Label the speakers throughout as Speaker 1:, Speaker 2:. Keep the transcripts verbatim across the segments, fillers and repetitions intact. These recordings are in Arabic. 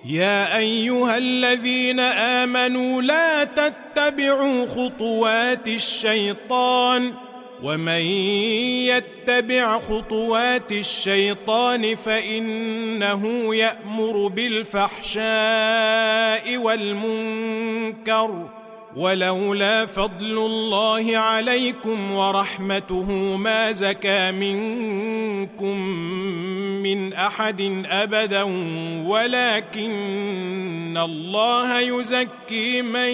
Speaker 1: يا أيها الذين آمنوا لا تتبعوا خطوات الشيطان ومن يتبع خطوات الشيطان فإنه يأمر بالفحشاء والمنكر ولولا فضل الله عليكم ورحمته ما زكى منكم من أحد أبدا ولكن الله يزكي من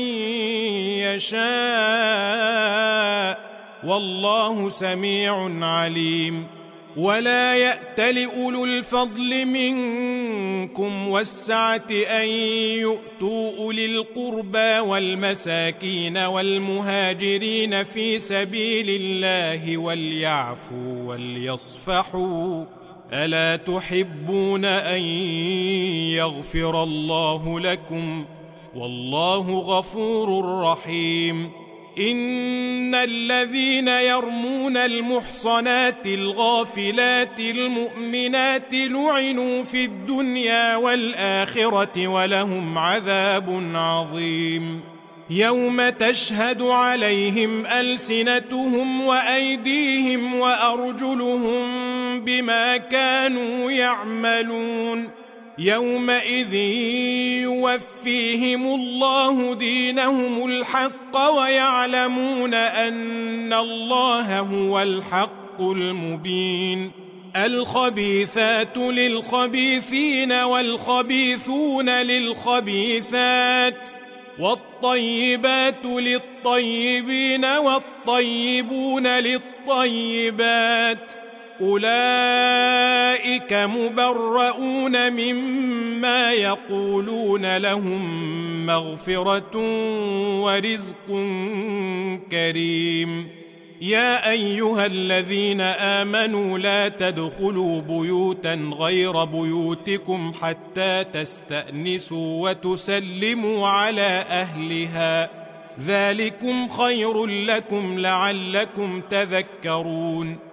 Speaker 1: يشاء والله سميع عليم ولا يأتل أولو الفضل منكم والسعة أن يؤتوا أولي القربى والمساكين والمهاجرين في سبيل الله وليعفوا وليصفحوا ألا تحبون أن يغفر الله لكم والله غفور رحيم إن الذين يرمون المحصنات الغافلات المؤمنات لعنوا في الدنيا والآخرة ولهم عذاب عظيم يوم تشهد عليهم ألسنتهم وأيديهم وأرجلهم بما كانوا يعملون يومئذ يوفيهم الله دينهم الحق ويعلمون أن الله هو الحق المبين الخبيثات للخبيثين والخبيثون للخبيثات والطيبات للطيبين والطيبون للطيبات أولئك مبرؤون مما يقولون لهم مغفرة ورزق كريم يا أيها الذين آمنوا لا تدخلوا بيوتا غير بيوتكم حتى تستأنسوا وتسلموا على أهلها ذلكم خير لكم لعلكم تذكرون